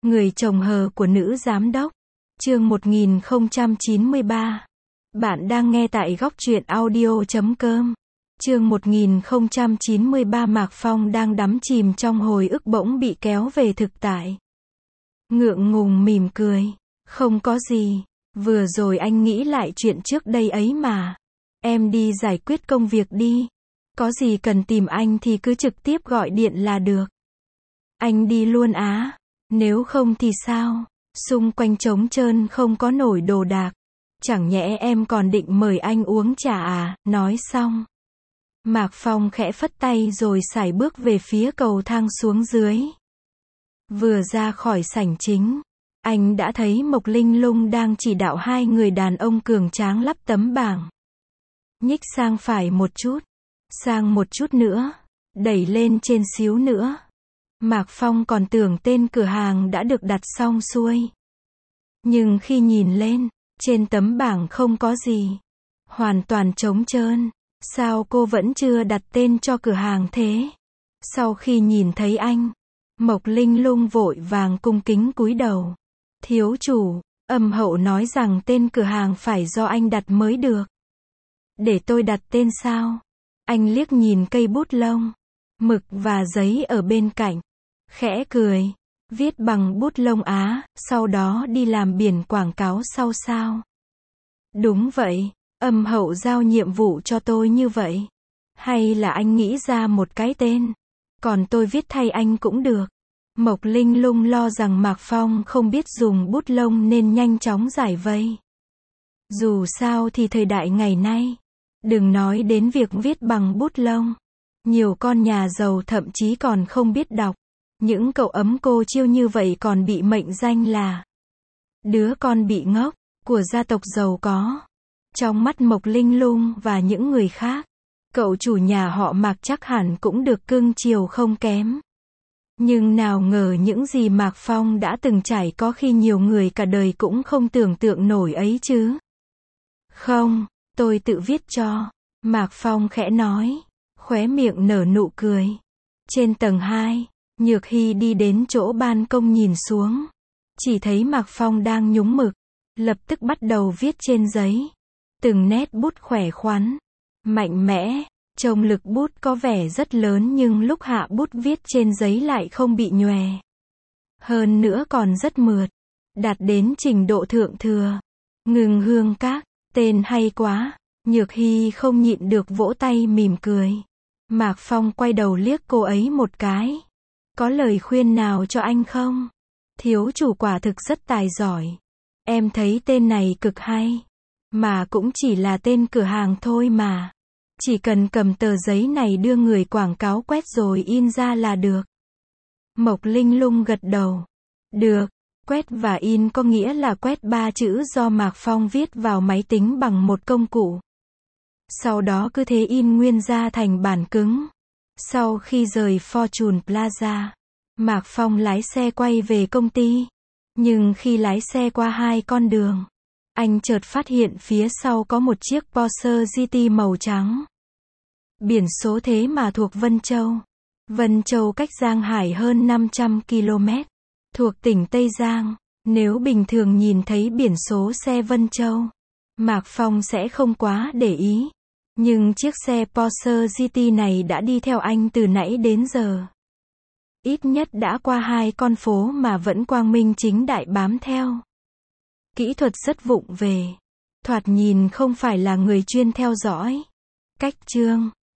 Người chồng hờ của nữ giám đốc. Chương 1093. Bạn đang nghe tại góc truyện audio.com. Chương 1093. Mạc Phong đang đắm chìm trong hồi ức bỗng bị kéo về thực tại. Ngượng ngùng mỉm cười. Không có gì. Vừa rồi anh nghĩ lại chuyện trước đây ấy mà. Em đi giải quyết công việc đi. Có gì cần tìm anh thì cứ trực tiếp gọi điện là được. Anh đi luôn á. Nếu không thì sao? Xung quanh trống trơn không có nổi đồ đạc. Chẳng nhẽ em còn định mời anh uống trà à? Nói xong, Mạc Phong khẽ phất tay rồi sải bước về phía cầu thang xuống dưới. Vừa ra khỏi sảnh chính, anh đã thấy Mộc Linh Lung đang chỉ đạo hai người đàn ông cường tráng lắp tấm bảng. Nhích sang phải một chút, sang một chút nữa, đẩy lên trên xíu nữa. Mạc Phong còn tưởng tên cửa hàng đã được đặt xong xuôi. Nhưng khi nhìn lên, trên tấm bảng không có gì. Hoàn toàn trống trơn. Sao cô vẫn chưa đặt tên cho cửa hàng thế? Sau khi nhìn thấy anh, Mộc Linh Lung vội vàng cung kính cúi đầu. Thiếu chủ, âm hậu nói rằng tên cửa hàng phải do anh đặt mới được. Để tôi đặt tên sao? Anh liếc nhìn cây bút lông, mực và giấy ở bên cạnh. Khẽ cười. Viết bằng bút lông á, sau đó đi làm biển quảng cáo sau sao? Đúng vậy, âm hậu giao nhiệm vụ cho tôi như vậy. Hay là anh nghĩ ra một cái tên, còn tôi viết thay anh cũng được. Mộc Linh Lung lo rằng Mạc Phong không biết dùng bút lông nên nhanh chóng giải vây. Dù sao thì thời đại ngày nay, đừng nói đến việc viết bằng bút lông. Nhiều con nhà giàu thậm chí còn không biết đọc. Những cậu ấm cô chiêu như vậy còn bị mệnh danh là đứa con bị ngốc của gia tộc giàu có. Trong mắt Mộc Linh Lung và những người khác, cậu chủ nhà họ Mạc chắc hẳn cũng được cưng chiều không kém. Nhưng nào ngờ những gì Mạc Phong đã từng trải có khi nhiều người cả đời cũng không tưởng tượng nổi ấy chứ. Không, tôi tự viết cho. Mạc Phong khẽ nói, khóe miệng nở nụ cười. Trên tầng 2, Nhược Hy đi đến chỗ ban công nhìn xuống. Chỉ thấy Mạc Phong đang nhúng mực. Lập tức bắt đầu viết trên giấy. Từng nét bút khỏe khoắn, mạnh mẽ. Trông lực bút có vẻ rất lớn nhưng lúc hạ bút viết trên giấy lại không bị nhòe. Hơn nữa còn rất mượt. Đạt đến trình độ thượng thừa. Ngừng hương các, tên hay quá. Nhược Hy không nhịn được vỗ tay mỉm cười. Mạc Phong quay đầu liếc cô ấy một cái. Có lời khuyên nào cho anh không? Thiếu chủ quả thực rất tài giỏi. Em thấy tên này cực hay. Mà cũng chỉ là tên cửa hàng thôi mà. Chỉ cần cầm tờ giấy này đưa người quảng cáo quét rồi in ra là được. Mộc Linh Lung gật đầu. Được, quét và in có nghĩa là quét 3 chữ do Mạc Phong viết vào máy tính bằng một công cụ. Sau đó cứ thế in nguyên ra thành bản cứng. Sau khi rời Fortune Plaza, Mạc Phong lái xe quay về công ty. Nhưng khi lái xe qua 2 con đường, anh chợt phát hiện phía sau có một chiếc Porsche GT màu trắng. Biển số thế mà thuộc Vân Châu. Vân Châu cách Giang Hải hơn 500 km. Thuộc tỉnh Tây Giang. Nếu bình thường nhìn thấy biển số xe Vân Châu, Mạc Phong sẽ không quá để ý. Nhưng chiếc xe Porsche GT này đã đi theo anh từ nãy đến giờ. Ít nhất đã qua 2 con phố mà vẫn quang minh chính đại bám theo. Kỹ thuật rất vụng về. Thoạt nhìn không phải là người chuyên theo dõi. Cách chương